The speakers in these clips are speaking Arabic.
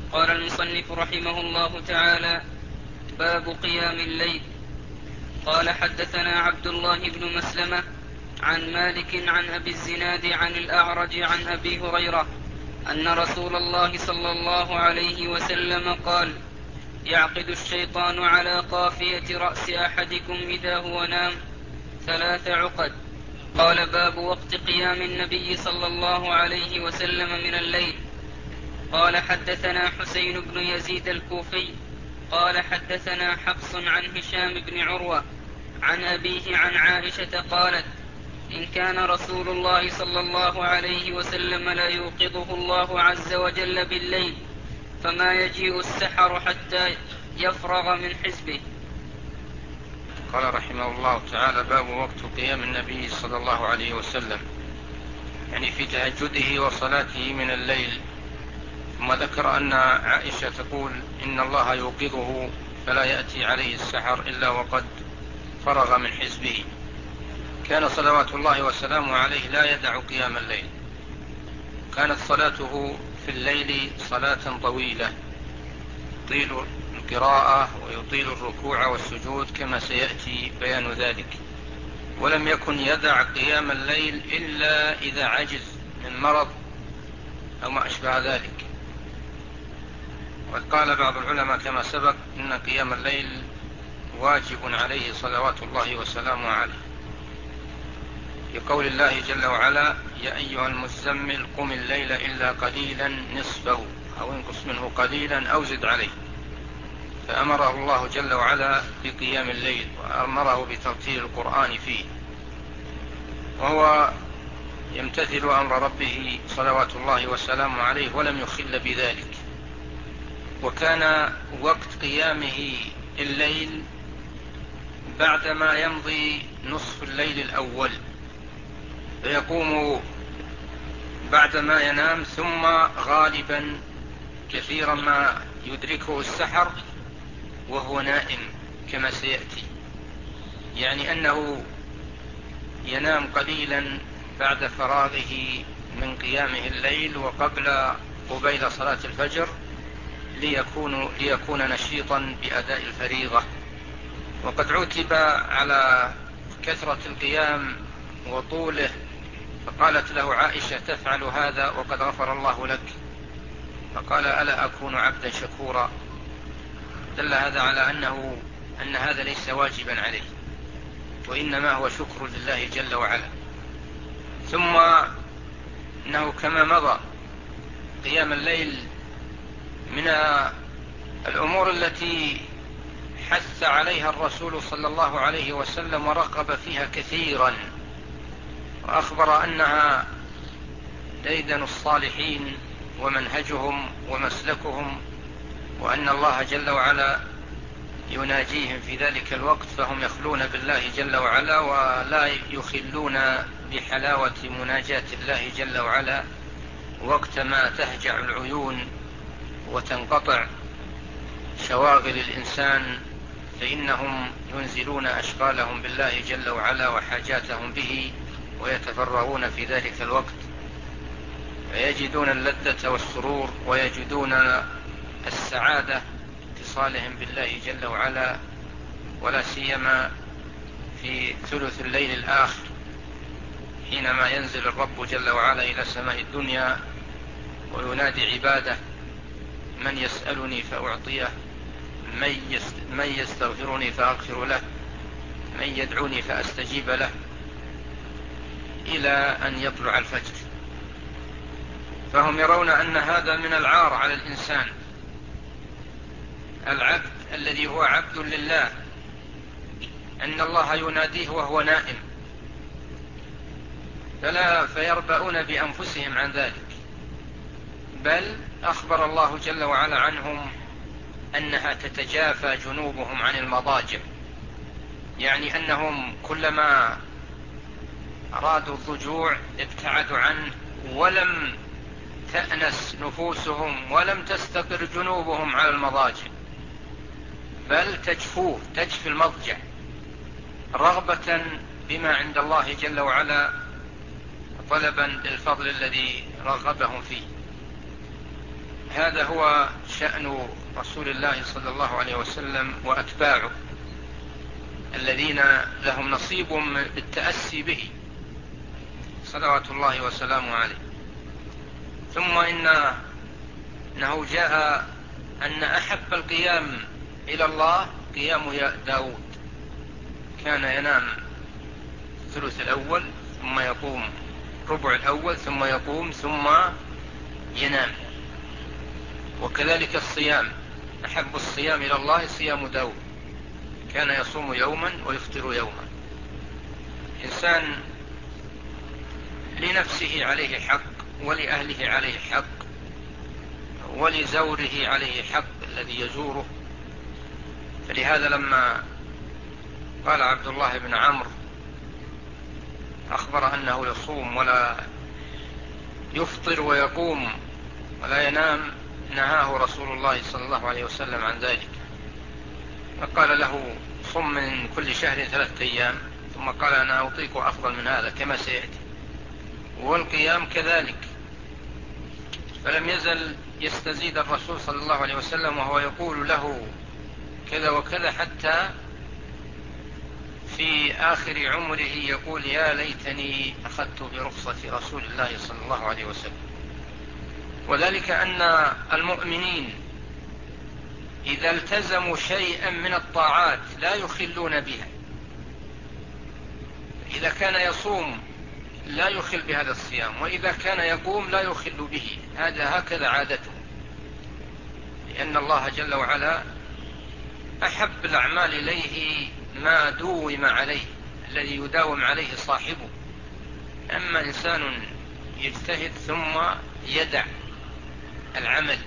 قال المصنف رحمه الله تعالى: باب قيام الليل. قال: حدثنا عبد الله بن مسلمة عن مالك عن أبي الزناد عن الأعرج عن أبي هريرة أن رسول الله صلى الله عليه وسلم قال: يعقد الشيطان على قافية رأس أحدكم إذا هو نام 3 عقد. قال: باب وقت قيام النبي صلى الله عليه وسلم من الليل. قال: حدثنا حسين بن يزيد الكوفي قال: حدثنا حفص عن هشام بن عروة عن أبيه عن عائشة قالت: إن كان رسول الله صلى الله عليه وسلم لا يوقظه الله عز وجل بالليل فما يجيء السحر حتى يفرغ من حزبه. قال رحمه الله تعالى: باب وقت قيام النبي صلى الله عليه وسلم، يعني في تهجده وصلاته من الليل. ثم ذكر أن عائشة تقول: إن الله يوقظه فلا يأتي عليه السحر إلا وقد فرغ من حزبه. كان صلوات الله وسلامه عليه لا يدع قيام الليل، كانت صلاته في الليل صلاة طويلة، يطيل القراءة ويطيل الركوع والسجود كما سيأتي بيان ذلك، ولم يكن يدع قيام الليل إلا إذا عجز من مرض أو ما أشبه ذلك. وقال بعض العلماء كما سبق إن قيام الليل واجب عليه صلوات الله وسلامه عليه، لقول الله جل وعلا: يا أيها المزمل قم الليل إلا قليلا نصفه أو انقص منه قليلا أو زد عليه. فأمره الله جل وعلا بقيام الليل وأمره بترتيل القرآن فيه، وهو يمتثل أمر ربه صلوات الله وسلامه عليه ولم يخل بذلك. وكان وقت قيامه الليل بعدما يمضي نصف الليل الأول، فيقوم بعدما ينام، ثم غالبا كثيرا ما يدركه السحر وهو نائم كما سيأتي، يعني أنه ينام قليلا بعد فراغه من قيامه الليل قبيل صلاة الفجر ليكون نشيطا بأداء الفريضة. وقد عتب على كثرة القيام وطوله، فقالت له عائشة: تفعل هذا وقد غفر الله لك؟ فقال: ألا أكون عبدا شكورا؟ دل هذا على أن هذا ليس واجبا عليه، وإنما هو شكر لله جل وعلا. ثم إنه كما مضى قيام الليل من الأمور التي حث عليها الرسول صلى الله عليه وسلم ورغب فيها كثيرا، وأخبر أنها ديدن الصالحين ومنهجهم ومسلكهم، وأن الله جل وعلا يناجيهم في ذلك الوقت، فهم يخلون بالله جل وعلا ولا يخلون بحلاوة مناجاة الله جل وعلا وقت ما تهجع العيون وتنقطع شواغل الإنسان، فإنهم ينزلون أشغالهم بالله جل وعلا وحاجاتهم به ويتفرغون في ذلك الوقت، فيجدون اللذة والسرور ويجدون السعادة اتصالهم بالله جل وعلا، ولا سيما في ثلث الليل الآخر حينما ينزل الرب جل وعلا إلى سماء الدنيا وينادي عباده: من يسألني فأعطيه، من يستغفرني فأغفر له، من يدعوني فأستجيب له، إلى أن يطلع الفجر. فهم يرون أن هذا من العار على الإنسان، العبد الذي هو عبد لله، أن الله يناديه وهو نائم، فيربؤون بأنفسهم عن ذلك. بل أخبر الله جل وعلا عنهم أنها تتجافى جنوبهم عن المضاجع، يعني أنهم كلما أرادوا الضجوع ابتعدوا عنه، ولم تأنس نفوسهم ولم تستقر جنوبهم على المضاجع، بل تجفي المضجع رغبة بما عند الله جل وعلا، طلبا للفضل الذي رغبهم فيه. هذا هو شأن رسول الله صلى الله عليه وسلم وأتباعه الذين لهم نصيب بالتأسي به صلوات الله وسلامه عليه. ثم إنه جاء أن أحب القيام إلى الله قيام داود، كان ينام الثلث الأول ثم يقوم ربع الأول ثم يقوم ثم ينام. وكذلك الصيام، أحب الصيام إلى الله صيام داود، كان يصوم يوما ويفطر يوما. إنسان لنفسه عليه حق، ولأهله عليه حق، ولزوره عليه حق الذي يزوره. فلهذا لما قال عبد الله بن عمرو أخبر أنه يصوم ولا يفطر ويقوم ولا ينام، نهاه رسول الله صلى الله عليه وسلم عن ذلك، فقال له صم من كل شهر 3 أيام، ثم قال أنا أطيق أفضل من هذا كما سيأتي. والقيام كذلك، فلم يزل يستزيد الرسول صلى الله عليه وسلم وهو يقول له كذا وكذا، حتى في آخر عمره يقول يا ليتني أخذت برخصة رسول الله صلى الله عليه وسلم. وذلك أن المؤمنين إذا التزموا شيئا من الطاعات لا يخلون بها. إذا كان يصوم لا يخل بهذا الصيام، وإذا كان يقوم لا يخل به، هكذا عادته، لأن الله جل وعلا أحب الأعمال إليه ما دوم عليه، الذي يداوم عليه صاحبه. أما إنسان يجتهد ثم يدع العمل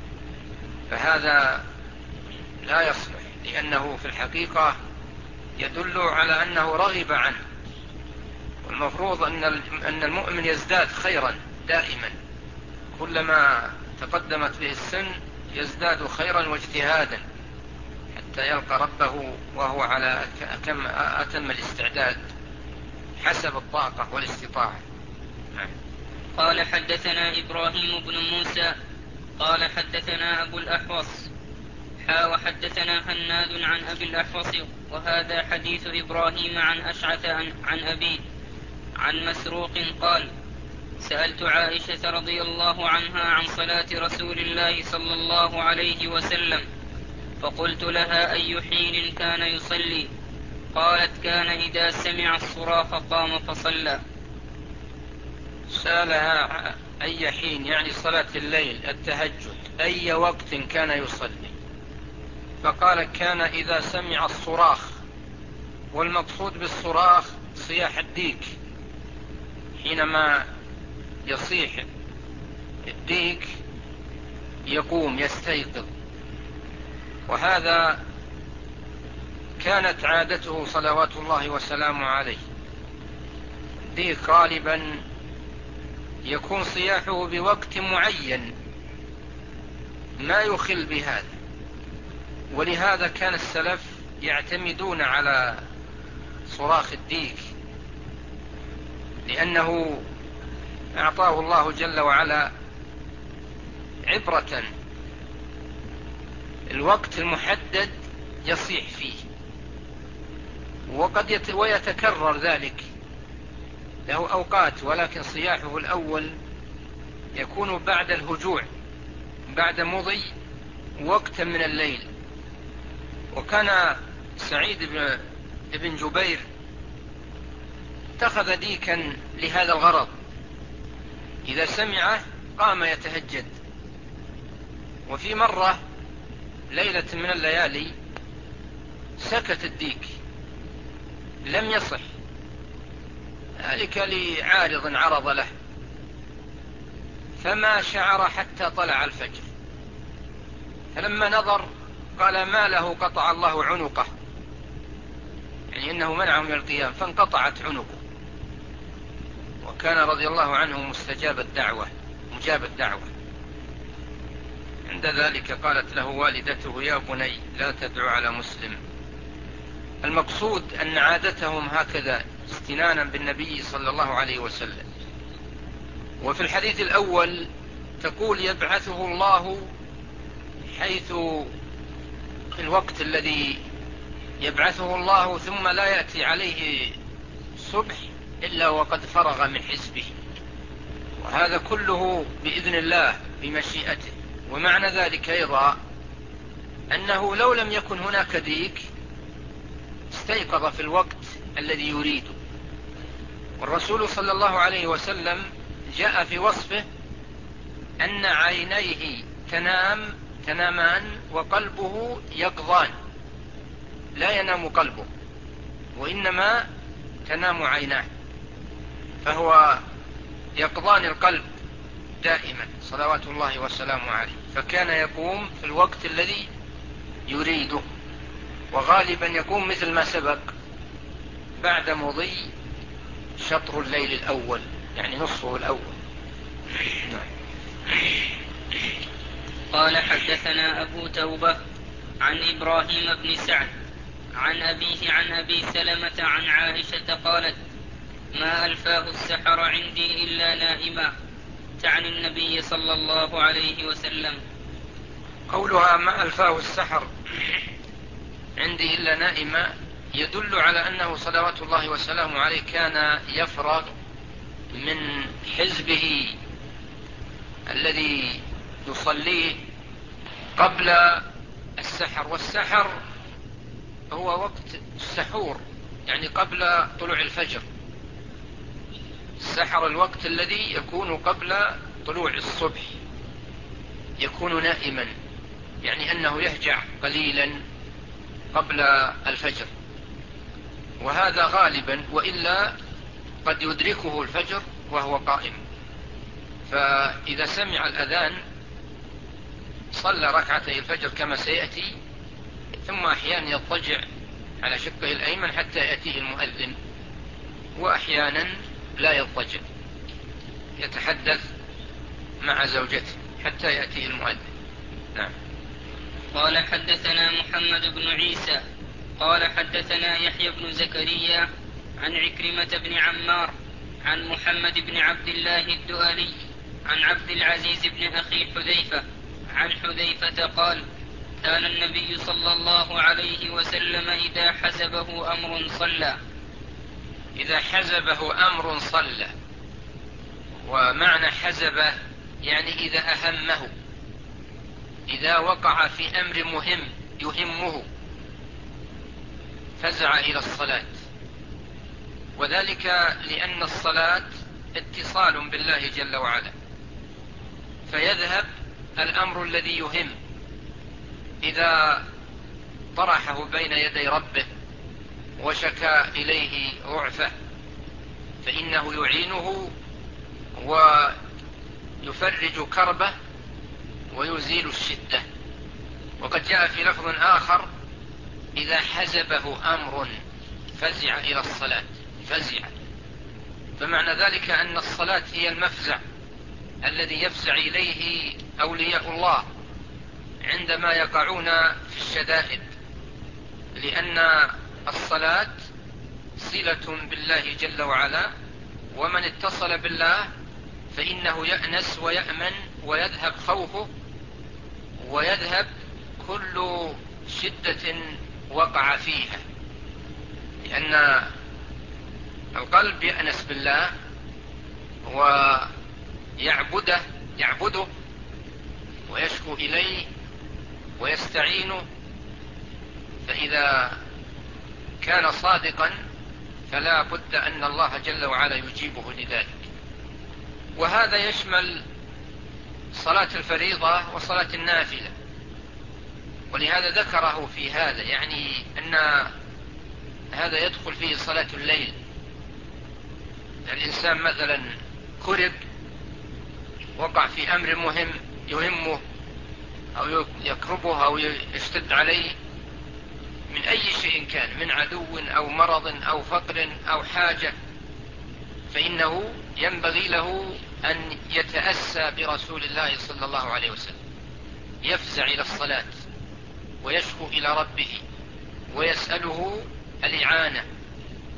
فهذا لا يصلح، لأنه في الحقيقة يدل على أنه رغب عنه. والمفروض أن المؤمن يزداد خيرا دائما، كلما تقدمت به السن يزداد خيرا واجتهادا حتى يلقى ربه وهو على أتم الاستعداد حسب الطاقة والاستطاعة. قال حدثنا إبراهيم بن موسى قال حدثنا أبو الأحوص وحدثنا هناد عن أبي الأحوص، وهذا حديث إبراهيم عن أشعث عن أبيه عن مسروق قال سألت عائشة رضي الله عنها عن صلاة رسول الله صلى الله عليه وسلم، فقلت لها أي حين كان يصلي؟ قالت كان إذا سمع الصراخ قام فصلى. سألها أي حين يعني صلاة الليل التهجد أي وقت كان يصلي، فقال كان إذا سمع الصراخ. والمقصود بالصراخ صياح الديك، حينما يصيح الديك يقوم يستيقظ. وهذا كانت عادته صلوات الله وسلامه عليه. الديك غالبا يكون صياحه بوقت معين ما يخل بهذا، ولهذا كان السلف يعتمدون على صراخ الديك، لأنه أعطاه الله جل وعلا عبرة الوقت المحدد يصيح فيه، ويتكرر ذلك له أوقات، ولكن صياحه الأول يكون بعد الهجوع، بعد مضي وقت من الليل. وكان سعيد بن جبير اتخذ ديكا لهذا الغرض، إذا سمعه قام يتهجد. وفي مرة ليلة من الليالي سكت الديك لم يصح، ذلك لعارض عرض له، فما شعر حتى طلع الفجر. فلما نظر قال ما له قطع الله عنقه، يعني إنه منعه من القيام فانقطعت عنقه. وكان رضي الله عنه مجاب الدعوة. عند ذلك قالت له والدته يا بني لا تدعو على مسلم. المقصود أن عادتهم هكذا استنانا بالنبي صلى الله عليه وسلم. وفي الحديث الأول تقول يبعثه الله حيث في الوقت الذي يبعثه الله ثم لا يأتي عليه صبح إلا وقد فرغ من حزبه، وهذا كله بإذن الله بمشيئته. ومعنى ذلك أيضا أنه لو لم يكن هناك ديك استيقظ في الوقت الذي يريده. والرسول صلى الله عليه وسلم جاء في وصفه أن عينيه تنامان وقلبه يقظان، لا ينام قلبه وإنما تنام عيناه، فهو يقظان القلب دائما صلوات الله وسلامه عليه. فكان يقوم في الوقت الذي يريده، وغالبا يقوم مثل ما سبق بعد مضي شطر الليل الأول، يعني نصفه الأول. قال حدثنا أبو توبة عن إبراهيم بن سعد عن أبيه عن أبي سلمة عن عائشة قالت: ما ألفاه السحر عندي إلا نائما، تعني النبي صلى الله عليه وسلم. قولها ما ألفاه السحر عندي إلا نائما يدل على أنه صلوات الله وسلامه عليه كان يفرغ من حزبه الذي يصليه قبل السحر. والسحر هو وقت السحور، يعني قبل طلوع الفجر. السحر الوقت الذي يكون قبل طلوع الصبح، يكون نائما، يعني أنه يهجع قليلا قبل الفجر، وهذا غالبا، وإلا قد يدركه الفجر وهو قائم. فإذا سمع الأذان صلى ركعتي الفجر كما سيأتي، ثم أحيانا يضطجع على شقه الأيمن حتى يأتيه المؤذن، وأحيانا لا يضطجع، يتحدث مع زوجته حتى يأتيه المؤذن. نعم. قال حدثنا محمد بن عيسى قال حدثنا يحيى بن زكريا عن عكرمة بن عمار عن محمد بن عبد الله الدؤلي عن عبد العزيز بن أخي حذيفة عن حذيفة قال: كان النبي صلى الله عليه وسلم إذا حزبه أمر صلى. إذا حزبه أمر صلى، ومعنى حزبه يعني إذا أهمه، إذا وقع في أمر مهم يهمه فزع إلى الصلاة. وذلك لأن الصلاة اتصال بالله جل وعلا، فيذهب الأمر الذي يهم إذا طرحه بين يدي ربه وشكى إليه ضعفه، فإنه يعينه ويفرج كربه ويزيل الشدة. وقد جاء في لفظ آخر: إذا حزبه أمر فزع إلى الصلاة. فزع، فمعنى ذلك أن الصلاة هي المفزع الذي يفزع إليه أولياء الله عندما يقعون في الشدائد، لأن الصلاة صلة بالله جل وعلا، ومن اتصل بالله فإنه يأنس ويأمن ويذهب خوفه ويذهب كل شدة وقع فيها، لأن القلب يأنس بالله ويعبده ويشكو إليه ويستعينه، فإذا كان صادقا فلا بد أن الله جل وعلا يجيبه لذلك. وهذا يشمل صلاة الفريضة وصلاة النافلة، ولهذا ذكره في هذا، يعني أن هذا يدخل فيه صلاة الليل. الإنسان مثلا كرب، وقع في أمر مهم يهمه أو يكربه أو يشتد عليه من أي شيء كان، من عدو أو مرض أو فقر أو حاجة، فإنه ينبغي له أن يتأسى برسول الله صلى الله عليه وسلم، يفزع إلى الصلاة ويشكو إلى ربه ويسأله الإعانة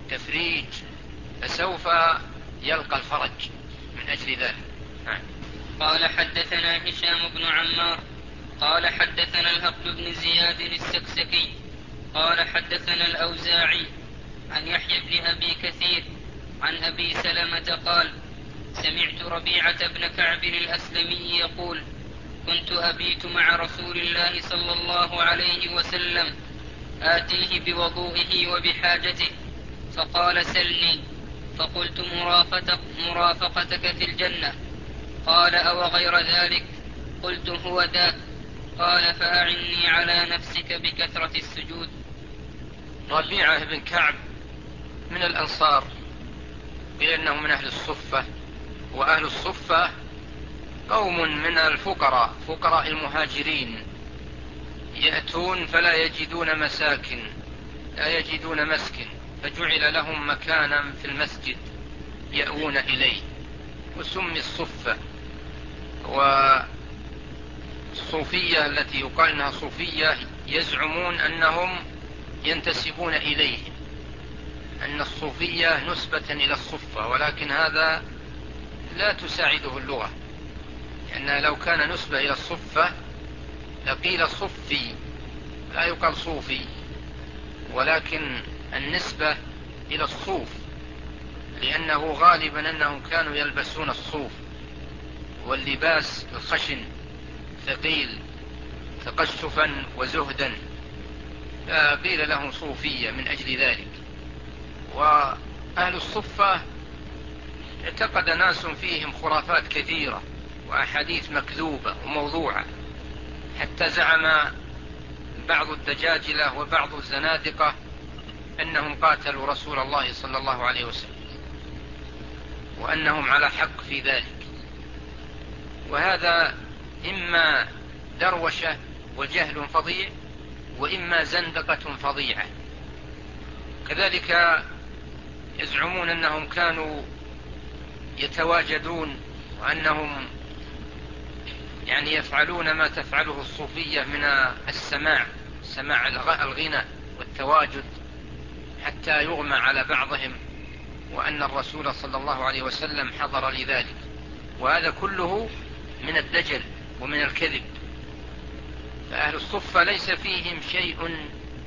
تفريج، فسوف يلقى الفرج من أجل ذلك. قال حدثنا هشام بن عمار قال حدثنا الهقل بن زياد السكسكي قال حدثنا الأوزاعي عن يحيى بن أبي كثير عن أبي سلمة قال سمعت ربيعة بن كعب الأسلمي يقول كنت أبيت مع رسول الله صلى الله عليه وسلم آتيه بوضوئه وبحاجته فقال سلني فقلت مرافقتك في الجنة قال أو غير ذلك قلت هو ذاك قال فأعني على نفسك بكثرة السجود. ربيعة بن كعب من الأنصار بأنه من أهل الصفة، وأهل الصفة قوم من الفقراء، فقراء المهاجرين، يأتون فلا يجدون مساكن، لا يجدون مسكن، فجعل لهم مكانا في المسجد يأوون إليه وسمي الصفة. والصوفية التي يقال أنها صوفية يزعمون أنهم ينتسبون إليه، أن الصوفية نسبة إلى الصفة، ولكن هذا لا تساعده اللغة، لأن لو كان نسبة إلى الصفة لقيل صفي، لا يقال صوفي، ولكن النسبة إلى الصوف، لأنه غالبا أنهم كانوا يلبسون الصوف، واللباس الخشن ثقيل تقشفا وزهدا، قيل لهم صوفية من أجل ذلك. وأهل الصفة اعتقد ناس فيهم خرافات كثيرة وأحاديث مكذوبة وموضوعة، حتى زعم بعض الدجاجلة وبعض الزنادقة أنهم قاتلوا رسول الله صلى الله عليه وسلم، وأنهم على حق في ذلك، وهذا إما دروشة وجهل فظيع، وإما زندقة فظيعة. كذلك يزعمون أنهم كانوا يتواجدون، وأنهم يعني يفعلون ما تفعله الصوفية من السماع الغنى والتواجد حتى يغمى على بعضهم، وأن الرسول صلى الله عليه وسلم حضر لذلك، وهذا كله من الدجل ومن الكذب. فأهل الصفة ليس فيهم شيء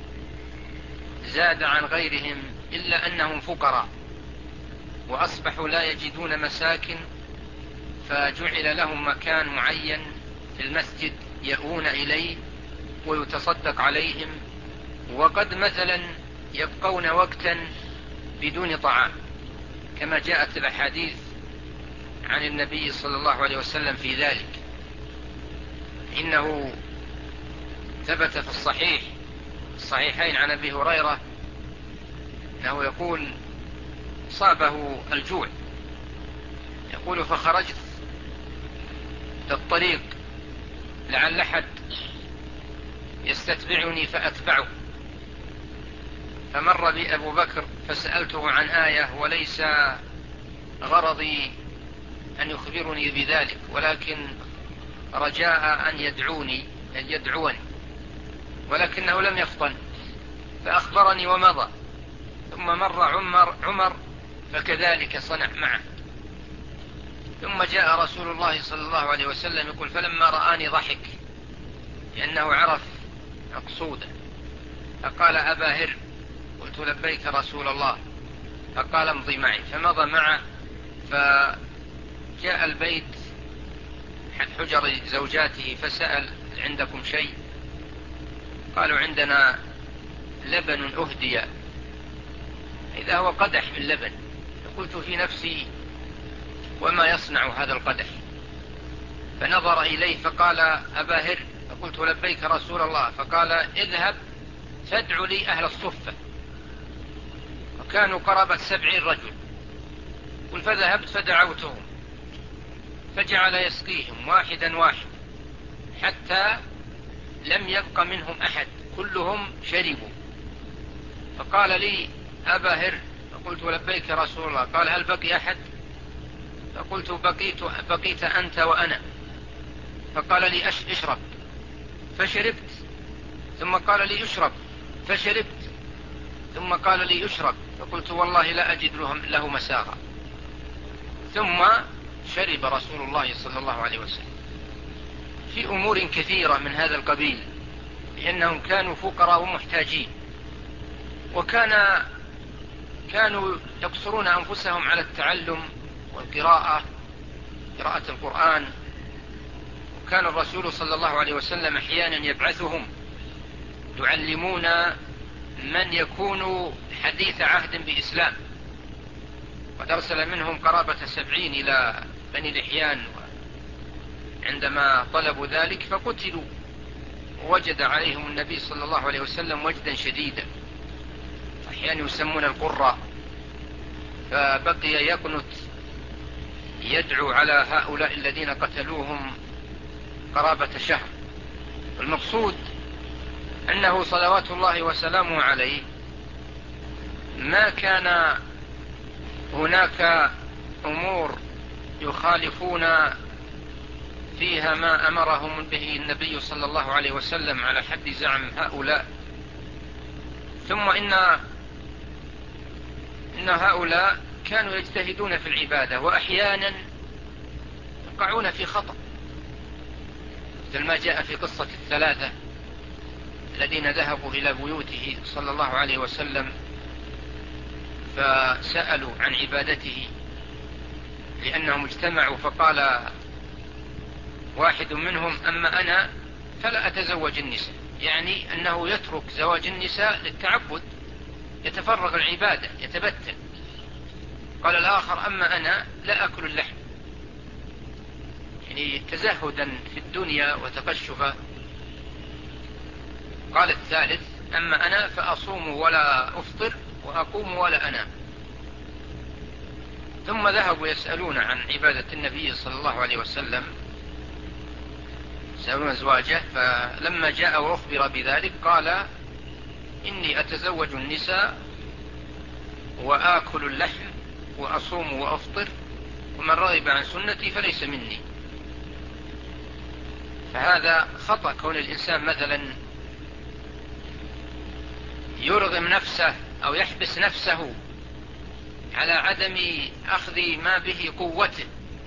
زاد عن غيرهم إلا أنهم فقراء، وأصبحوا لا يجدون مساكن، فجعل لهم مكان معين في المسجد يأوون إليه ويتصدق عليهم، وقد مثلا يبقون وقتا بدون طعام، كما جاءت الأحاديث عن النبي صلى الله عليه وسلم في ذلك. إنه ثبت في الصحيحين عن أبي هريرة أنه يقول صابه الجوع، يقول فخرجت للطريق لعل أحد يستتبعني فأتبعه، فمر بي أبو بكر فسألته عن آية، وليس غرضي أن يخبرني بذلك، ولكن رجاء أن يدعوني، ولكنه لم يفطن، فأخبرني ومضى. ثم مر عمر فكذلك صنع معه. ثم جاء رسول الله صلى الله عليه وسلم يقول فلما رآني ضحك، لأنه عرف مقصوده، فقال أبا هر، قلت لبيك رسول الله، فقال امضي معي، فمضى معه. فجاء البيت حجر زوجاته فسأل عندكم شيء؟ قالوا عندنا لبن أهدي، إذا هو قدح من لبن. فقلت في نفسي وما يصنع هذا القدح؟ فنظر إليه فقال أبا هر، فقلت لبيك رسول الله، فقال اذهب فادع لي أهل الصفة، وكانوا قرابة 70 رجل. قل فذهبت فدعوتهم، فجعل يسقيهم واحدا واحدا حتى لم يبق منهم أحد، كلهم شربوا. فقال لي أبا هر، فقلت لبيك رسول الله، قال هل بقي أحد؟ فقلت بقيت أنت وأنا. فقال لي اشرب، فشربت. ثم قال لي اشرب، فشربت. ثم قال لي اشرب، فقلت والله لا أجد له مساغا. ثم شرب رسول الله صلى الله عليه وسلم في أمور كثيرة من هذا القبيل، لأنهم كانوا فقراء ومحتاجين، كانوا يقصرون أنفسهم على التعلم والقراءة، قراءة القرآن. وكان الرسول صلى الله عليه وسلم أحيانا يبعثهم يعلمون من يكون حديث عهد بإسلام، قد أرسل منهم قرابة 70 إلى بني لحيان عندما طلبوا ذلك فقتلوا، ووجد عليهم النبي صلى الله عليه وسلم وجدا شديدا، أحيانا يسمون القراء، فبقي يقنت يدعو على هؤلاء الذين قتلوهم قرابة شهر. المقصود أنه صلوات الله وسلامه عليه ما كان هناك أمور يخالفون فيها ما أمرهم به النبي صلى الله عليه وسلم على حد زعم هؤلاء. ثم إن هؤلاء كانوا يجتهدون في العبادة، وأحيانا يقعون في خطأ، مثل ما جاء في قصة الثلاثة الذين ذهبوا إلى بيوته صلى الله عليه وسلم فسألوا عن عبادته، لأنهم اجتمعوا، فقال واحد منهم: أما أنا فلا أتزوج النساء، يعني أنه يترك زواج النساء للتعبد، يتفرغ العبادة، يتبتل. قال الآخر: أما أنا لا أكل اللحم، يعني تزهدا في الدنيا وتقشفا. قال الثالث: أما أنا فأصوم ولا أفطر وأقوم ولا أنام. ثم ذهبوا يسألون عن عبادة النبي صلى الله عليه وسلم، يسألون أزواجه، فلما جاء وأخبر بذلك قال: إني أتزوج النساء وآكل اللحم وأصوم وأفطر، ومن رغب عن سنتي فليس مني. فهذا خطأ، كون الإنسان مثلا يرغم نفسه أو يحبس نفسه على عدم أخذ ما به قوته،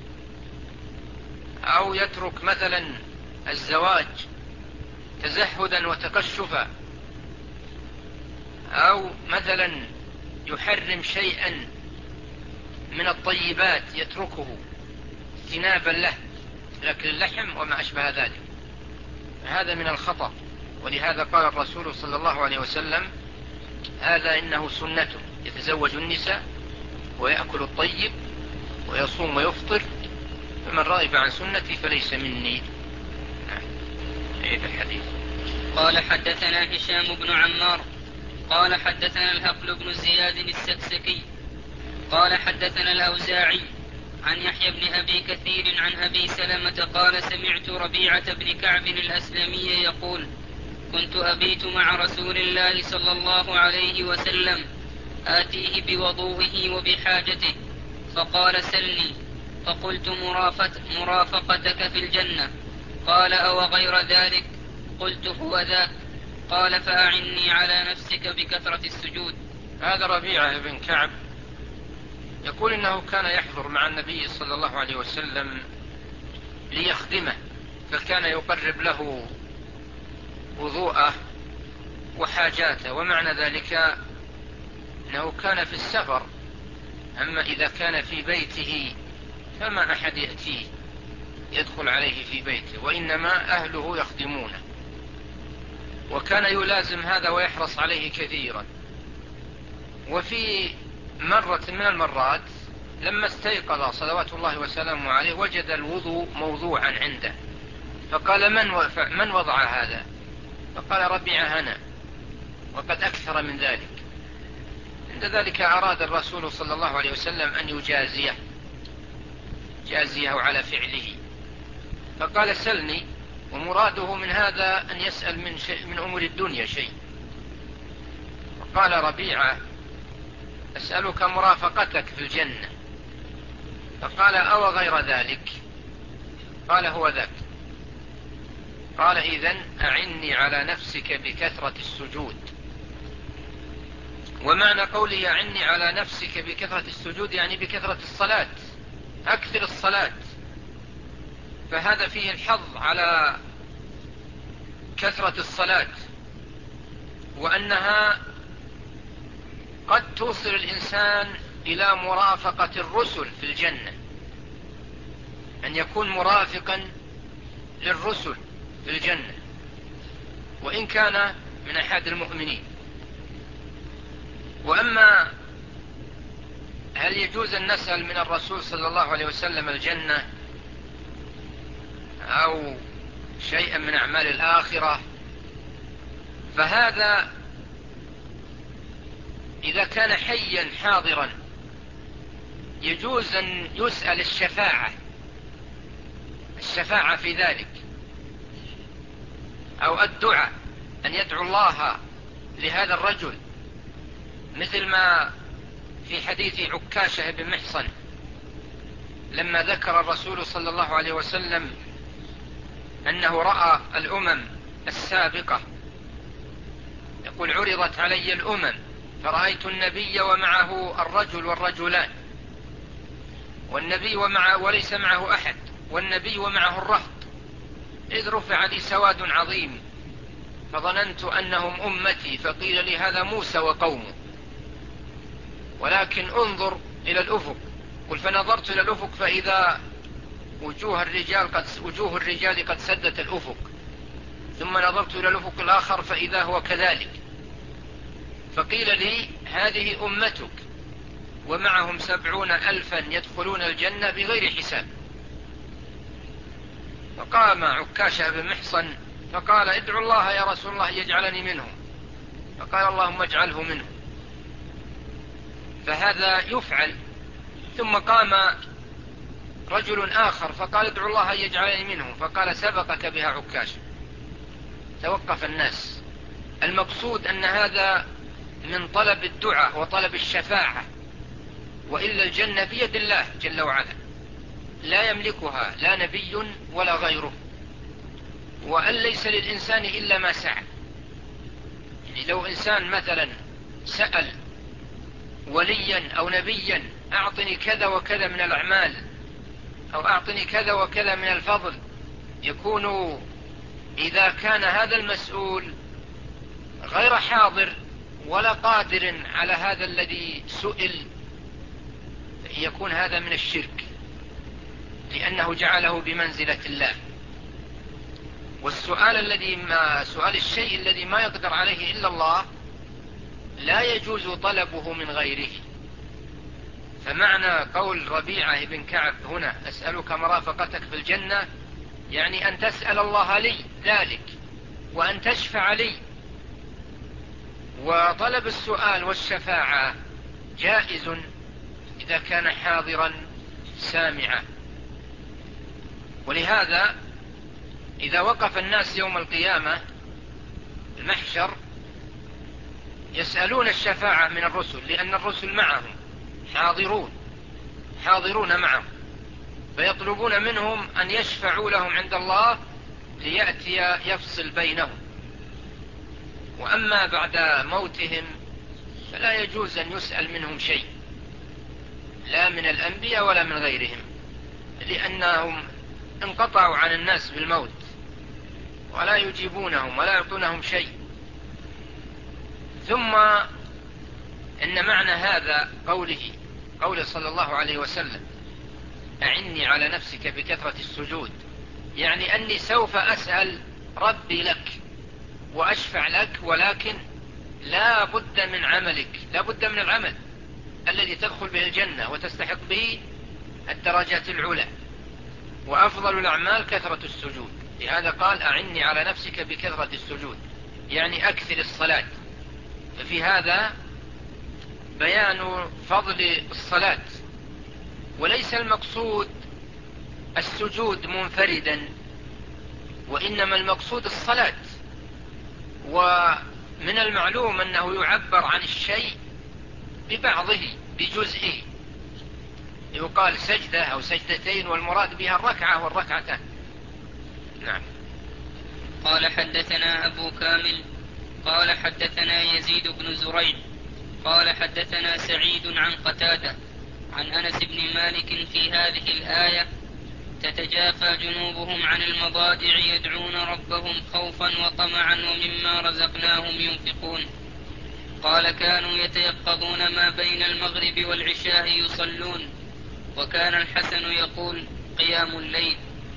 أو يترك مثلا الزواج تزهدا وتقشفا، أو مثلا يحرم شيئا من الطيبات يتركه اجتنابا له، لكن اللحم وما أشبه ذلك، هذا من الخطأ. ولهذا قال الرسول صلى الله عليه وسلم: هذا إنه سنته، يتزوج النساء ويأكل الطيب ويصوم ويفطر، فمن رغب عن سنتي فليس مني. الحديث. قال حدثنا هشام بن عمار قال حدثنا الهقل بن زياد السكسكي قال حدثنا الأوزاعي عن يحيى بن أبي كثير عن أبي سلمة قال: سمعت ربيعة بن كعب الأسلمي يقول: كنت أبيت مع رسول الله صلى الله عليه وسلم آتيه بوضوئه وبحاجته، فقال: سلني. فقلت: مرافقتك في الجنة. قال: أو غير ذلك؟ قلت: هو ذاك. قال: فأعني على نفسك بكثرة السجود. هذا ربيعة بن كعب يقول إنه كان يحضر مع النبي صلى الله عليه وسلم ليخدمه، فكان يقرب له وضوءه وحاجاته، ومعنى ذلك أنه كان في السفر، أما إذا كان في بيته فما أحد يأتيه يدخل عليه في بيته، وإنما أهله يخدمونه، وكان يلازم هذا ويحرص عليه كثيرا. وفي مرة من المرات لما استيقظ صلوات الله وسلامه عليه وجد الوضوء موضوعا عنده، فقال: من وضع هذا؟ فقال: ربيعة أنا، وقد أكثر من ذلك. عند ذلك أراد الرسول صلى الله عليه وسلم أن يجازيه على فعله، فقال: سلني. ومراده من هذا أن يسأل من أمور الدنيا شيء. فقال ربيعة: أسألك مرافقتك في الجنة. فقال: أو غير ذلك؟ قال: هو ذاك. قال: إذن أعني على نفسك بكثرة السجود. ومعنى قوله أعني على نفسك بكثرة السجود يعني بكثرة الصلاة، أكثر الصلاة، فهذا فيه الحظ على كثرة الصلاة، وأنها قد توصل الإنسان إلى مرافقة الرسل في الجنة، أن يكون مرافقا للرسل في الجنة وإن كان من أحد المؤمنين. وأما هل يجوز أن نسأل من الرسول صلى الله عليه وسلم الجنة أو شيئا من أعمال الآخرة، فهذا إذا كان حيا حاضرا يجوز أن يسأل الشفاعة في ذلك، أو الدعاء، أن يدعو الله لهذا الرجل، مثل ما في حديث عكاشة بن محصن لما ذكر الرسول صلى الله عليه وسلم أنه رأى الأمم السابقة، يقول: عرضت علي الأمم فرأيت النبي ومعه الرجل والرجلان، والنبي وليس معه أحد، والنبي ومعه الرهط، إذ رفع لي سواد عظيم فظننت أنهم أمتي، فقيل لي: هذا موسى وقومه، ولكن انظر إلى الأفق. قل: فنظرت إلى الأفق فإذا وجوه الرجال قد سدت الأفق، ثم نظرت إلى الأفق الآخر فإذا هو كذلك، فقيل لي: هذه أمتك ومعهم 70,000 يدخلون الجنة بغير حساب. فقام عكاشة بن محصن فقال: ادعو الله يا رسول الله يجعلني منهم، فقال: اللهم اجعله منهم. فهذا يفعل. ثم قام رجل آخر فقال: ادعو الله يجعلني منهم، فقال: سبقك بها عكاشة. توقف الناس. المقصود أن هذا من طلب الدعاء وطلب الشفاعة، وإلا الجنة بيد الله جل وعلا، لا يملكها لا نبي ولا غيره، وأن ليس للإنسان إلا ما سعى. يعني لو إنسان مثلا سأل وليا أو نبيا: أعطني كذا وكذا من الأعمال، أو أعطني كذا وكذا من الفضل، يكون إذا كان هذا المسؤول غير حاضر ولا قادر على هذا الذي سئل، يكون هذا من الشرك، لأنه جعله بمنزلة الله. والسؤال سؤال الشيء الذي ما يقدر عليه إلا الله لا يجوز طلبه من غيره. فمعنى قول ربيعة بن كعب هنا: أسألك مرافقتك في الجنة، يعني أن تسأل الله لي ذلك وأن تشفع لي. وطلب السؤال والشفاعة جائز إذا كان حاضرا سامعا. ولهذا إذا وقف الناس يوم القيامة المحشر يسألون الشفاعة من الرسل، لأن الرسل معهم حاضرون معهم، فيطلبون منهم أن يشفعوا لهم عند الله ليأتي يفصل بينهم. وأما بعد موتهم فلا يجوز أن يسأل منهم شيء، لا من الأنبياء ولا من غيرهم، لأنهم انقطعوا عن الناس بالموت ولا يجيبونهم ولا يعطونهم شيء. ثم إن معنى هذا قوله صلى الله عليه وسلم: أعني على نفسك بكثرة السجود، يعني أني سوف أسأل ربي لك وأشفع لك، ولكن لا بد من عملك، لا بد من العمل الذي تدخل به الجنة وتستحق به الدرجات العلى، وأفضل الأعمال كثرة السجود. لهذا قال: أعني على نفسك بكثرة السجود، يعني أكثر الصلاة. ففي هذا بيان فضل الصلاة، وليس المقصود السجود منفردا، وإنما المقصود الصلاة. ومن المعلوم أنه يعبر عن الشيء ببعضه بجزئه، يقال سجدة أو سجدتين، والمراد بها الركعة والركعتان. نعم. قال: حدثنا أبو كامل قال: حدثنا يزيد بن زريع قال: حدثنا سعيد عن قتادة عن أنس بن مالك في هذه الآية: تتجافى جنوبهم عن المضاجع يدعون ربهم خوفا وطمعا ومما رزقناهم ينفقون. قال: كانوا يتيقظون ما بين المغرب والعشاء يصلون. وكان الحسن يقول: قيام الليل.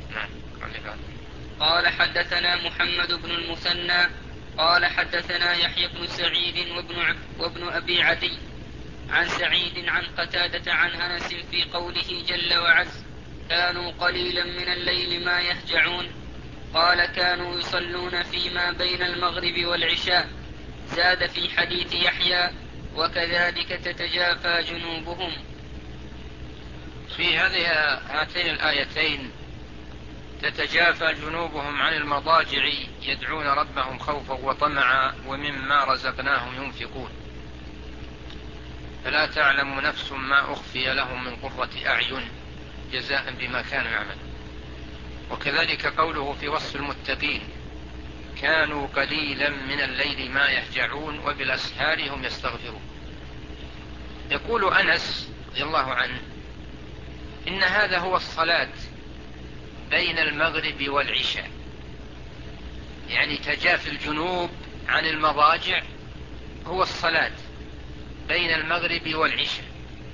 قال: حدثنا محمد بن المثنى قال: حدثنا يحيى بن سعيد وابن أبي عدي عن سعيد عن قتادة عن أنس في قوله جل وعز: كانوا قليلا من الليل ما يهجعون. قال: كانوا يصلون فيما بين المغرب والعشاء. زاد في حديث يحيى: وكذلك تتجافى جنوبهم. في هاتين الآيتين تتجافى جنوبهم عن المضاجع يدعون ربهم خوفا وطمعا ومما رزقناهم ينفقون. فلا تعلم نفس ما أخفي لهم من قرة أعين جزاء بما كانوا يعملون. وكذلك قوله في وصف المتقين: كانوا قليلا من الليل ما يهجعون وبالأسحار هم يستغفرون. يقول أنس رضي الله عنه: إن هذا هو الصلاة بين المغرب والعشاء، يعني تجافي الجنوب عن المضاجع هو الصلاة بين المغرب والعشاء.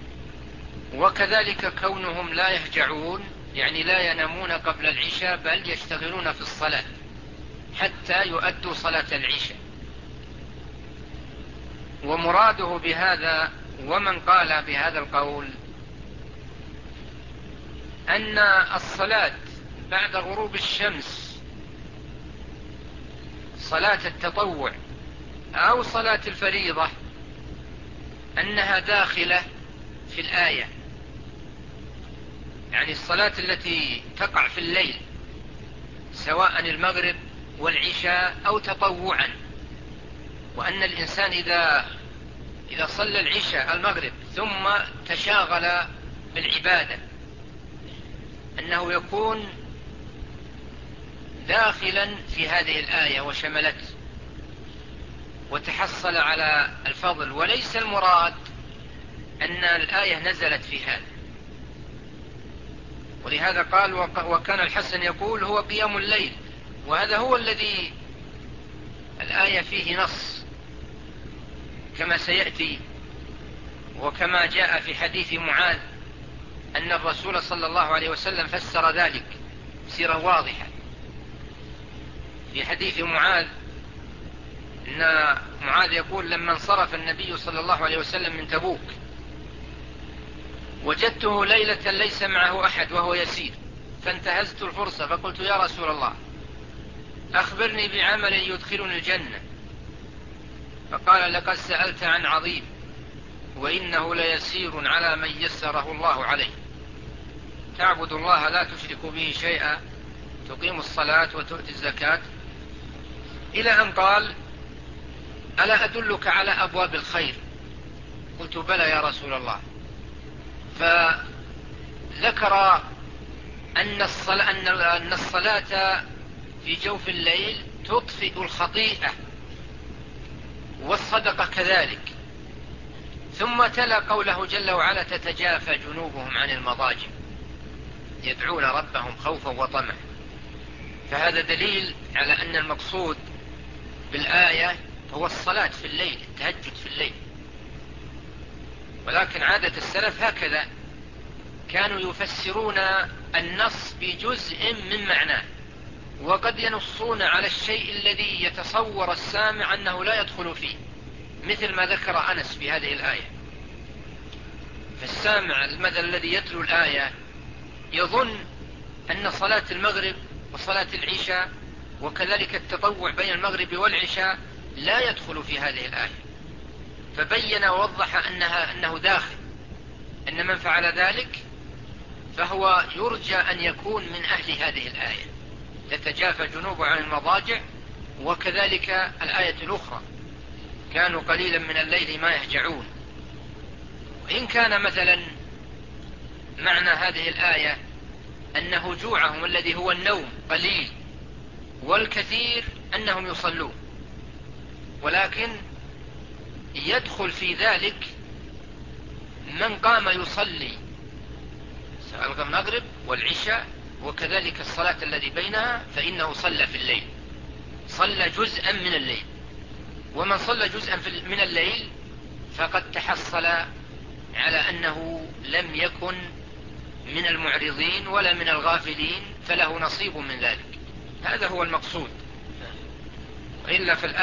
وكذلك كونهم لا يهجعون، يعني لا ينامون قبل العشاء بل يشتغلون في الصلاة حتى يؤدوا صلاة العشاء. ومراده بهذا ومن قال بهذا القول أن الصلاة بعد غروب الشمس، صلاة التطوع أو صلاة الفريضة، أنها داخلة في الآية، يعني الصلاة التي تقع في الليل سواء المغرب والعشاء أو تطوعا. وأن الإنسان إذا صلى العشاء المغرب ثم تشاغل بالعبادة أنه يكون داخلا في هذه الآية وشملته وتحصل على الفضل. وليس المراد أن الآية نزلت في هذا. ولهذا قال: وكان الحسن يقول: هو قيام الليل. وهذا هو الذي الآية فيه نص كما سيأتي، وكما جاء في حديث معاذ أن الرسول صلى الله عليه وسلم فسر ذلك بصيغة واضحة. في حديث معاذ أن معاذ يقول: لما انصرف النبي صلى الله عليه وسلم من تبوك وجدته ليلة ليس معه أحد وهو يسير، فانتهزت الفرصة فقلت: يا رسول الله، أخبرني بعمل يدخلني الجنة. فقال: لقد سألت عن عظيم، وإنه ليسير على من يسره الله عليه. تعبد الله لا تشرك به شيئا، تقيم الصلاة وتؤتي الزكاة، إلى أن قال: ألا أدلك على أبواب الخير؟ قلت: بلى يا رسول الله. فذكر أن الصلاة في جوف الليل تطفئ الخطيئة، والصدقة كذلك. ثم تلا قوله جل وعلا: تتجافى جنوبهم عن المضاجع يدعون ربهم خوفا وطمعا. فهذا دليل على أن المقصود بالآية هو الصلاة في الليل، التهجد في الليل. ولكن عادة السلف هكذا، كانوا يفسرون النص بجزء من معناه، وقد ينصون على الشيء الذي يتصور السامع أنه لا يدخل فيه، مثل ما ذكر أنس في هذه الآية. فالسامع المثل الذي يتلو الآية يظن أن صلاة المغرب وصلاة العشاء وكذلك التطوع بين المغرب والعشاء لا يدخل في هذه الآية، فبين ووضح أنه داخل، أن من فعل ذلك فهو يرجى أن يكون من أهل هذه الآية: تتجافى جنوب عن المضاجع. وكذلك الآية الأخرى: كانوا قليلا من الليل ما يهجعون. وإن كان مثلا معنى هذه الآية أن هجوعهم الذي هو النوم قليل، والكثير أنهم يصلون، ولكن يدخل في ذلك من قام يصلي المغرب والعشاء وكذلك الصلاة الذي بينها فإنه صلى في الليل، صلى جزءا من الليل. ومن صلى جزءا من الليل فقد تحصل على أنه لم يكن من المعرضين ولا من الغافلين، فله نصيب من ذلك. هذا هو المقصود. وإلا في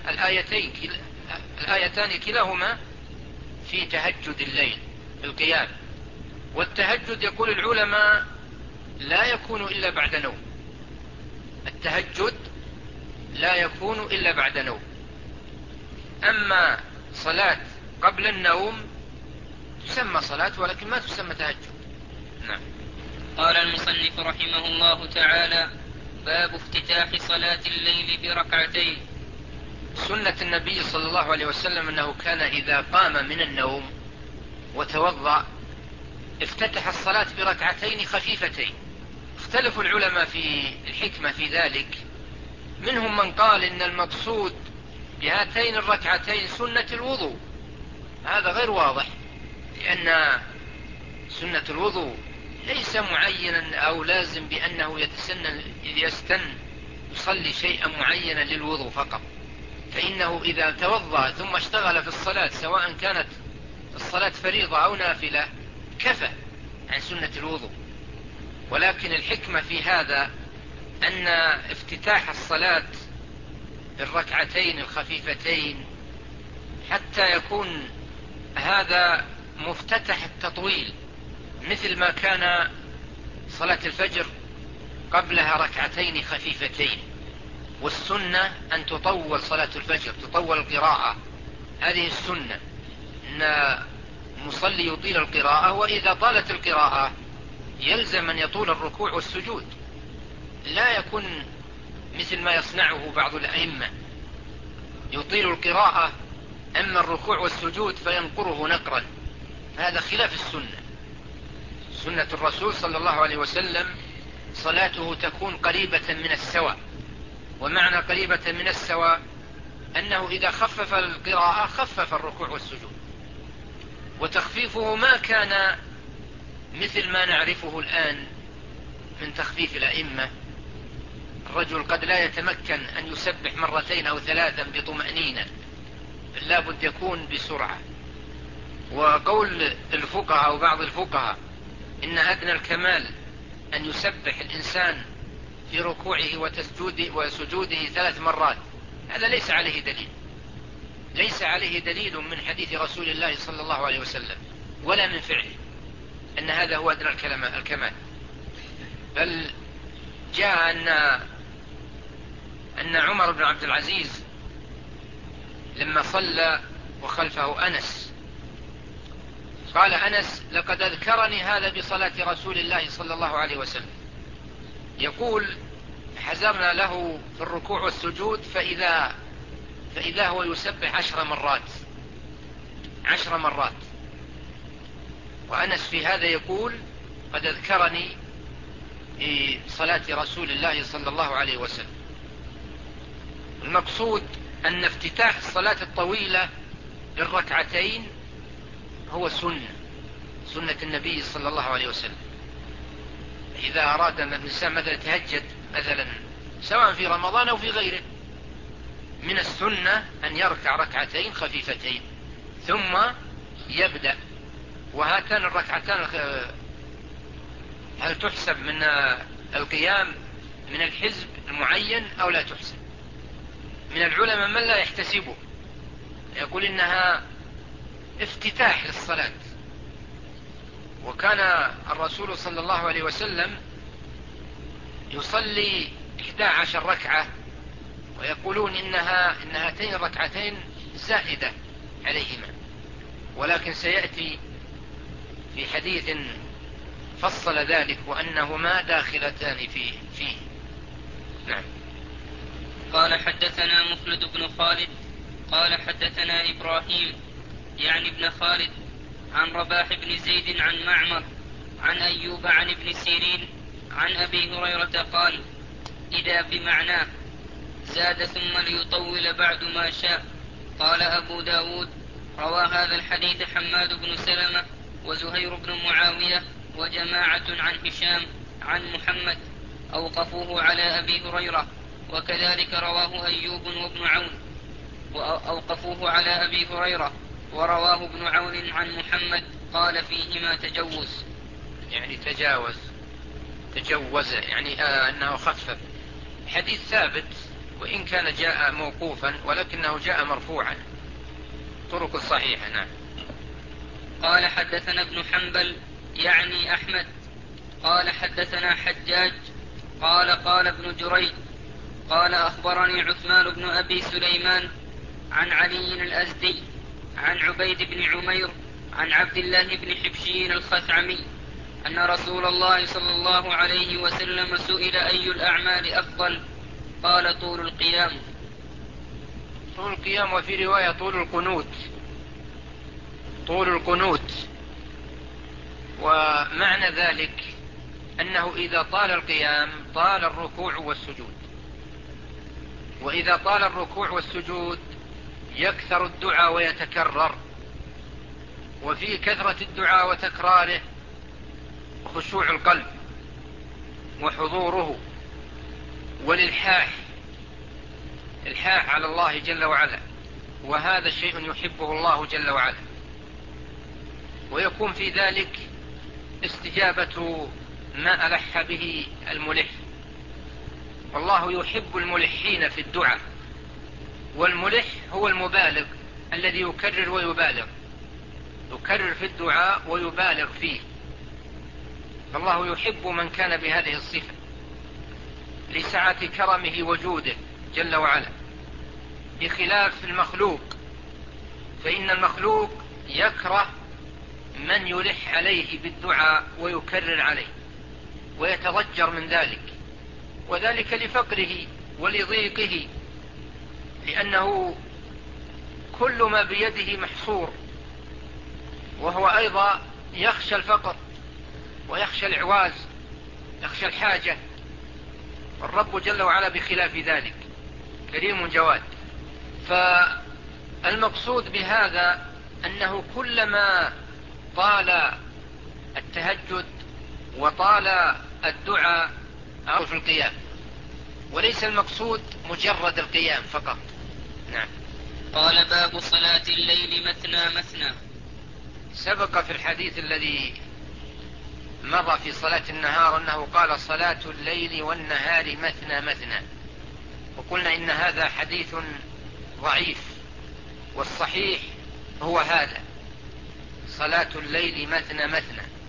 الآيتان كلاهما في تهجد الليل القيام. والتهجد يقول العلماء لا يكون إلا بعد نوم. التهجد لا يكون إلا بعد نوم. أما صلاة قبل النوم تسمى صلاة ولكن ما تسمى تهجد. نعم. قال المصنف رحمه الله تعالى: باب افتتاح صلاة الليل بركعتين. سنة النبي صلى الله عليه وسلم أنه كان إذا قام من النوم وتوضأ افتتح الصلاة بركعتين خفيفتين. اختلف العلماء في الحكمة في ذلك. منهم من قال إن المقصود بهاتين الركعتين سنة الوضوء. هذا غير واضح، لأن سنة الوضوء ليس معينا أو لازم بأنه يصلي شيئا معينا للوضوء فقط. فإنه إذا توضأ ثم اشتغل في الصلاة سواء كانت الصلاة فريضة أو نافلة كفى عن سنة الوضوء. ولكن الحكمة في هذا أن افتتاح الصلاة بالركعتين الخفيفتين حتى يكون هذا مفتتح التطويل، مثل ما كان صلاة الفجر قبلها ركعتين خفيفتين. والسنة أن تطول صلاة الفجر، تطول القراءة. هذه السنة، أن المصلي يطيل القراءة، وإذا طالت القراءة يلزم أن يطول الركوع والسجود، لا يكون مثل ما يصنعه بعض الأئمة يطيل القراءة أما الركوع والسجود فينقره نقرا. هذا خلاف السنة. سنة الرسول صلى الله عليه وسلم صلاته تكون قريبة من السواء. ومعنى قريبة من السواء أنه إذا خفف القراءة خفف الركوع والسجود، وتخفيفه ما كان مثل ما نعرفه الآن من تخفيف الأئمة. الرجل قد لا يتمكن أن يسبح مرتين أو ثلاثا بطمأنينة، لا بد يكون بسرعة. وقول الفقهاء أو بعض الفقهاء إن أدنى الكمال أن يسبح الإنسان في ركوعه وسجوده 3 مرات، هذا ليس عليه دليل. ليس عليه دليل من حديث رسول الله صلى الله عليه وسلم ولا من فعله أن هذا هو أدنى الكمال. بل جاء أن عمر بن عبد العزيز لما صلى وخلفه أنس قال أنس: لقد أذكرني هذا بصلاة رسول الله صلى الله عليه وسلم. يقول: حزرنا له في الركوع والسجود فإذا هو يسبح 10 مرات. وأنس في هذا يقول: قد أذكرني بصلاة رسول الله صلى الله عليه وسلم. المقصود أن افتتاح الصلاة الطويلة بالركعتين هو سنة النبي صلى الله عليه وسلم. إذا أراد أن الإنسان مثلا يتهجد مثلا سواء في رمضان أو في غيره، من السنة أن يركع ركعتين خفيفتين ثم يبدأ. وهاتان الركعتان هل تحسب من القيام من الحزب المعين أو لا تحسب؟ من العلماء من لا يحتسبه، يقول إنها افتتاح للصلاة. وكان الرسول صلى الله عليه وسلم يصلي 11 ركعة، ويقولون إن هاتين الركعتين زائدة عليهما، ولكن سيأتي في حديث فصل ذلك وأنهما داخلتان فيه. نعم. قال: حدثنا مخلد بن خالد قال: حدثنا إبراهيم يعني ابن خالد عن رباح بن زيد عن معمر عن أيوب عن ابن سيرين عن أبي هريرة قال: إذا بمعناه زاد ثم ليطول بعد ما شاء. قال أبو داود: روى هذا الحديث حماد بن سلمة وزهير بن معاوية وجماعة عن هشام عن محمد أوقفوه على أبي هريرة، وكذلك رواه أيوب وابن عون وأوقفوه على أبي هريرة، ورواه ابن عون عن محمد قال فيهما تجوز. يعني تجوز يعني أنه خفف. حديث ثابت وإن كان جاء موقوفا ولكنه جاء مرفوعا، طرق صحيحة. نعم. قال حدثنا ابن حنبل يعني أحمد قال حدثنا حجاج قال ابن جريج قال أخبرني عثمان بن أبي سليمان عن علي الأزدي عن عبيد بن عمير عن عبد الله بن حبشين الخثعمي أن رسول الله صلى الله عليه وسلم سئل أي الأعمال أفضل قال طول القيام. طول القيام، وفي رواية طول القنوت. ومعنى ذلك أنه إذا طال القيام طال الركوع والسجود، وإذا طال الركوع والسجود يكثر الدعاء ويتكرر، وفي كثرة الدعاء وتكراره خشوع القلب وحضوره والإلحاح على الله جل وعلا، وهذا شيء يحبه الله جل وعلا، ويكون في ذلك استجابة ما ألح به الملح، والله يحب الملحين في الدعاء، والملح هو المبالغ الذي يكرر في الدعاء ويبالغ فيه، فالله يحب من كان بهذه الصفة لسعة كرمه وجوده جل وعلا، بخلاف المخلوق، فإن المخلوق يكره من يلح عليه بالدعاء ويكرر عليه ويتضجر من ذلك، وذلك لفقره ولضيقه، لأنه كل ما بيده محصور، وهو أيضا يخشى الفقر ويخشى الإعواز، يخشى الحاجة، والرب جل وعلا بخلاف ذلك كريم جواد. فالمقصود بهذا أنه كلما طال التهجد وطال الدعاء أو في القيام، وليس المقصود مجرد القيام فقط. نعم. قال باب صلاة الليل مثنى. سبق في الحديث الذي مضى في صلاة النهار أنه قال صلاة الليل والنهار مثنى، وقلنا إن هذا حديث ضعيف، والصحيح هو هذا، صلاة الليل مثنى،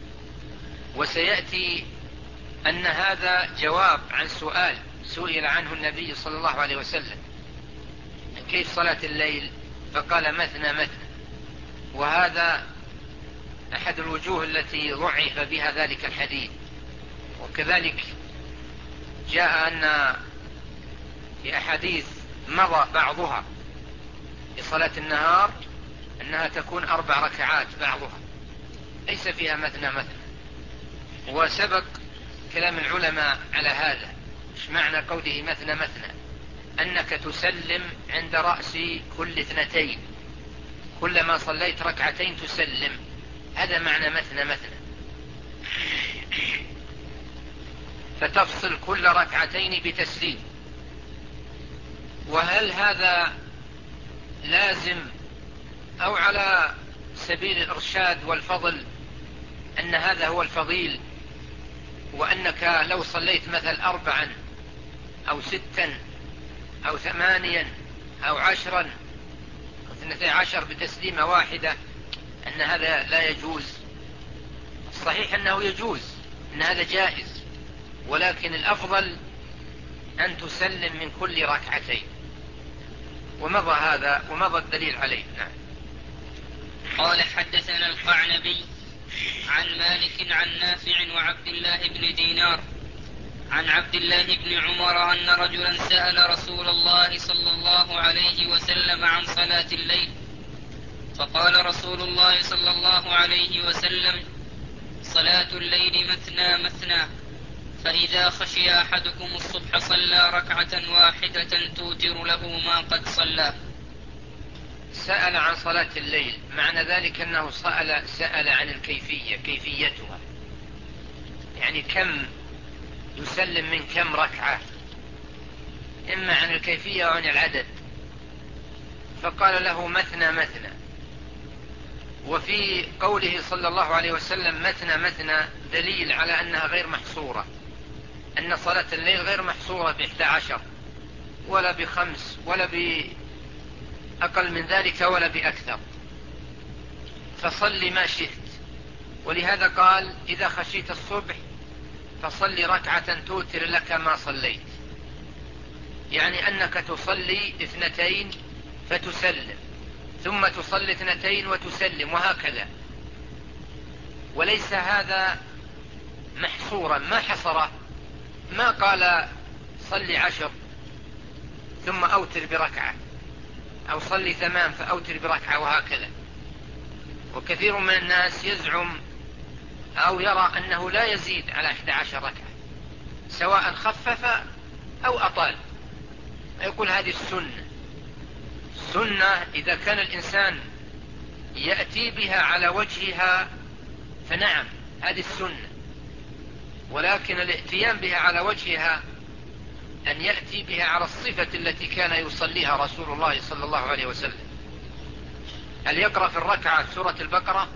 وسيأتي أن هذا جواب عن سئل عنه النبي صلى الله عليه وسلم كيف صلاة الليل، فقال مثنى، وهذا أحد الوجوه التي ضعف بها ذلك الحديث. وكذلك جاء أن في أحاديث مضى بعضها في صلاة النهار أنها تكون 4 ركعات بعضها، ليس فيها مثنى، وسبق كلام العلماء على هذا. إيش معنى قوله مثنى؟ أنك تسلم عند رأس كل 2، كلما صليت 2 تسلم، هذا معنى مثنى، فتفصل كل 2 بتسليم. وهل هذا لازم أو على سبيل الإرشاد والفضل أن هذا هو الفضيل، وأنك لو صليت مثل 4 أو 6 أو 8 أو 10 أو 12 بتسليمة واحدة أن هذا لا يجوز؟ الصحيح أنه يجوز، أن هذا جائز، ولكن الأفضل أن تسلم من كل 2، ومضى هذا ومضى الدليل عليه. نعم. قال حدثنا القعنبي عن مالك عن نافع وعبد الله بن دينار عن عبد الله بن عمر أن رجلا سأل رسول الله صلى الله عليه وسلم عن صلاة الليل، فقال رسول الله صلى الله عليه وسلم: صلاة الليل مثنى، فإذا خشي أحدكم الصبح صلى 1 توتر له ما قد صلى. سأل عن صلاة الليل، معنى ذلك أنه سأل عن الكيفية، كيفيتها، يعني كم يسلم من كم ركعة، إما عن الكيفية وعن العدد. فقال له مثنى مثنى. وفي قوله صلى الله عليه وسلم مثنى مثنى دليل على أنها غير محصورة، أن صلاة الليل غير محصورة ب11 ولا ب5 ولا بأقل من ذلك ولا بأكثر، فصل ما شئت. ولهذا قال إذا خشيت الصبح فصل ركعة توتر لك ما صليت، يعني أنك تصلي 2 فتسلم، ثم تصلي 2 وتسلم، وهكذا. وليس هذا محصورا، ما حصره، ما قال صلي 10 ثم أوتر بركعة، أو صلي 8 فأوتر بركعة، وهكذا. وكثير من الناس يزعم أو يرى أنه لا يزيد على 11 ركعة، سواء خفف أو أطال، يقول هذه السنة. السنة إذا كان الإنسان يأتي بها على وجهها فنعم، هذه السنة. ولكن الاتيان بها على وجهها أن يأتي بها على الصفة التي كان يصليها رسول الله صلى الله عليه وسلم. هل يقرأ في الركعة سورة البقرة،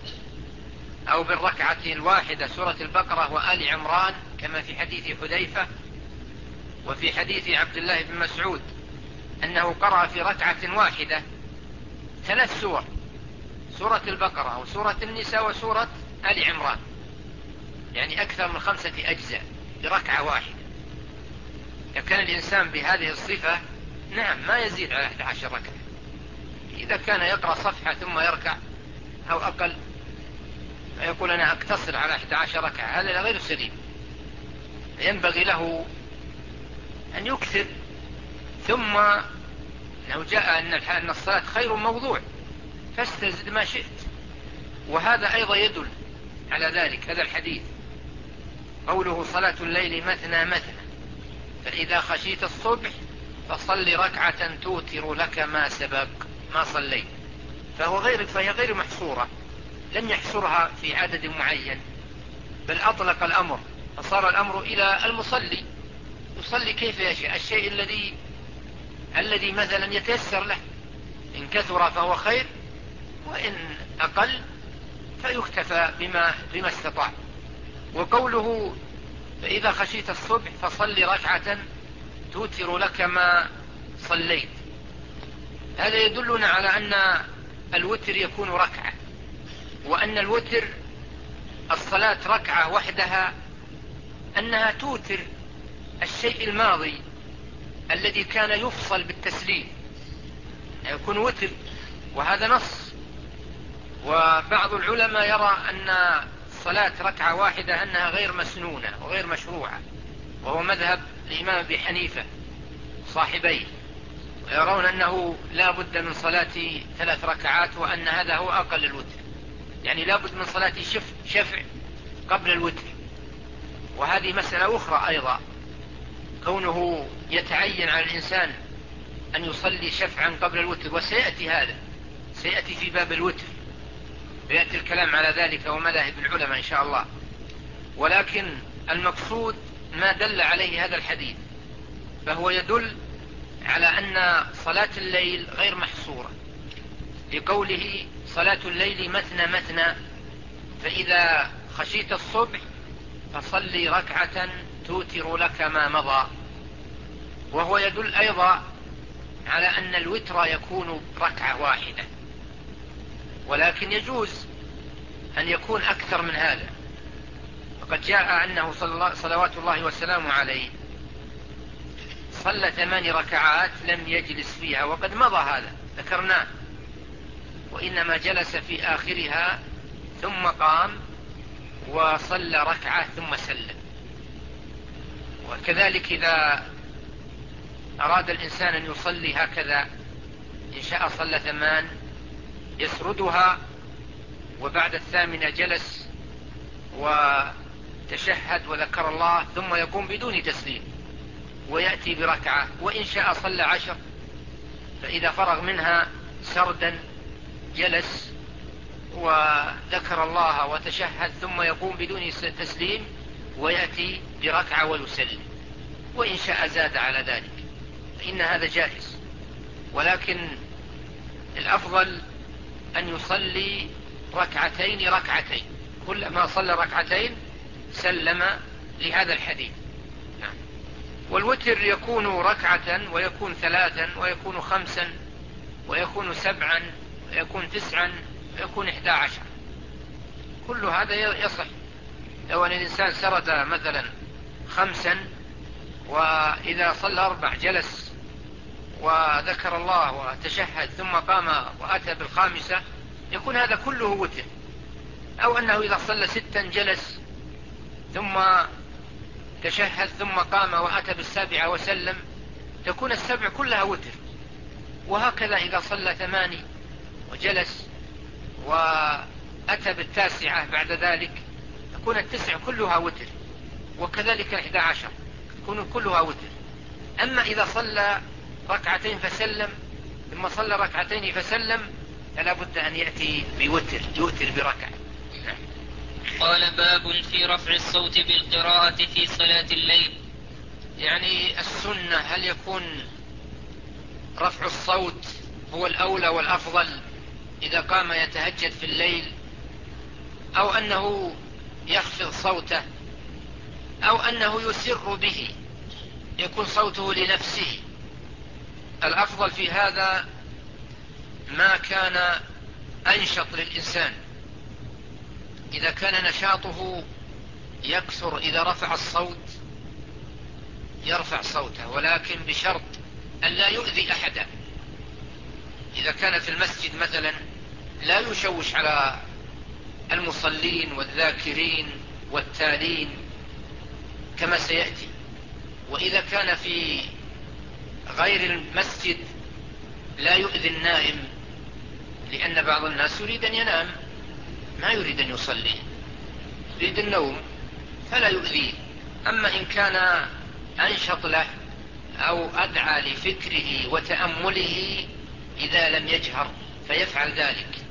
أو بالركعة الواحدة سورة البقرة وآل عمران كما في حديث حذيفة، وفي حديث عبد الله بن مسعود أنه قرأ في ركعة واحدة 3 سور، سورة البقرة وسورة النساء وسورة آل عمران، يعني أكثر من 5 أجزاء بركعة واحدة. إذا كان الإنسان بهذه الصفة نعم ما يزيد على 11 ركعة. إذا كان يقرأ صفحة ثم يركع أو أقل فيقول أنا أقتصر على 11 ركعة، هذا غير سليم. ينبغي له أن يكثر، ثم لو جاء أن الصلاة خير موضوع فاستزد ما شئت. وهذا أيضا يدل على ذلك هذا الحديث، قوله صلاة الليل مثنى مثنى، فإذا خشيت الصبح فصل ركعة توتر لك ما سبق ما صليت. فهي غير محصورة، لم يحصرها في عدد معين، بل أطلق الأمر، فصار الأمر إلى المصلي يصلي كيف يشاء، الشيء الذي مثلا يتيسر له، إن كثر فهو خير، وإن أقل فيكتفى بما استطاع. وقوله فإذا خشيت الصبح فصل ركعة توتر لك ما صليت، هذا يدلنا على أن الوتر يكون ركعة، وأن الوتر الصلاة ركعة وحدها أنها توتر الشيء الماضي الذي كان يفصل بالتسليم، يكون وتر، وهذا نص. وبعض العلماء يرى أن صلاة ركعة واحدة أنها غير مسنونة وغير مشروعة، وهو مذهب الإمام أبي حنيفة صاحبيه، ويرون أنه لا بد من صلاة 3 ركعات، وأن هذا هو أقل الوتر، يعني لا بد من صلاة شفع قبل الوتر. وهذه مسألة أخرى أيضا، كونه يتعين على الإنسان أن يصلي شفعا قبل الوتر، وسيأتي هذا، سيأتي في باب الوتر، ويأتي الكلام على ذلك ومذاهب العلماء إن شاء الله. ولكن المقصود ما دل عليه هذا الحديث، فهو يدل على أن صلاة الليل غير محصورة، لقوله صلاة الليل مثنى مثنى، فإذا خشيت الصبح فصلي ركعة توتر لك ما مضى. وهو يدل أيضا على أن الوتر يكون ركعة واحدة، ولكن يجوز أن يكون أكثر من هذا، وقد جاء أنه صلوات الله وسلامه عليه صلى 8 ركعات لم يجلس فيها، وقد مضى هذا ذكرناه، وإنما جلس في آخرها ثم قام وصلى ركعة ثم سلم. وكذلك إذا أراد الإنسان أن يصلي هكذا إن شاء صلى 8 يسردها، وبعد 8 جلس وتشهد وذكر الله ثم يقوم بدون تسليم ويأتي بركعة، وإن شاء صلى 10، فإذا فرغ منها سردا جلس وذكر الله وتشهد ثم يقوم بدون تسليم ويأتي بركعة ويسلم، وإن شاء زاد على ذلك فإن هذا جائز، ولكن الأفضل أن يصلي ركعتين ركعتين، كلما صلى ركعتين سلم لهذا الحديث. والوتر يكون ركعة ويكون 3 ويكون 5 ويكون 7 ويكون 9 ويكون 11، كل هذا يصح. لو أن الإنسان سرد مثلا 5 وإذا صلى 4 جلس وذكر الله وتشهد ثم قام وأتى بالخامسة يكون هذا كله وتر. أو أنه إذا صلى 6 جلس ثم تشهد ثم قام وأتى بالسابعة وسلم تكون السبع كلها وتر. وهكذا إذا صلى 8 وجلس وأتى بالتاسعة بعد ذلك تكون 9 كلها وتر، وكذلك 11 تكون كلها وتر. أما إذا صلى ركعتين فسلم ثم صلى ركعتين فسلم فلا بد أن يأتي بوتر، يوتر بركعة. قال باب في رفع الصوت بالقراءة في صلاة الليل. يعني السنة هل يكون رفع الصوت هو الأولى والأفضل إذا قام يتهجد في الليل، أو أنه يخفض صوته، أو أنه يسر به يكون صوته لنفسه؟ الأفضل في هذا ما كان أنشط للإنسان. إذا كان نشاطه يكثر إذا رفع الصوت يرفع صوته، ولكن بشرط أن لا يؤذي أحدا. إذا كان في المسجد مثلا لا يشوش على المصلين والذاكرين والتالين كما سيأتي. وإذا كان في غير المسجد لا يؤذي النائم، لأن بعض الناس يريد أن ينام ما يريد أن يصلي، يريد النوم فلا يؤذيه. أما إن كان أنشط له أو أدعى لفكره وتأمله إذا لم يجهر فيفعل ذلك.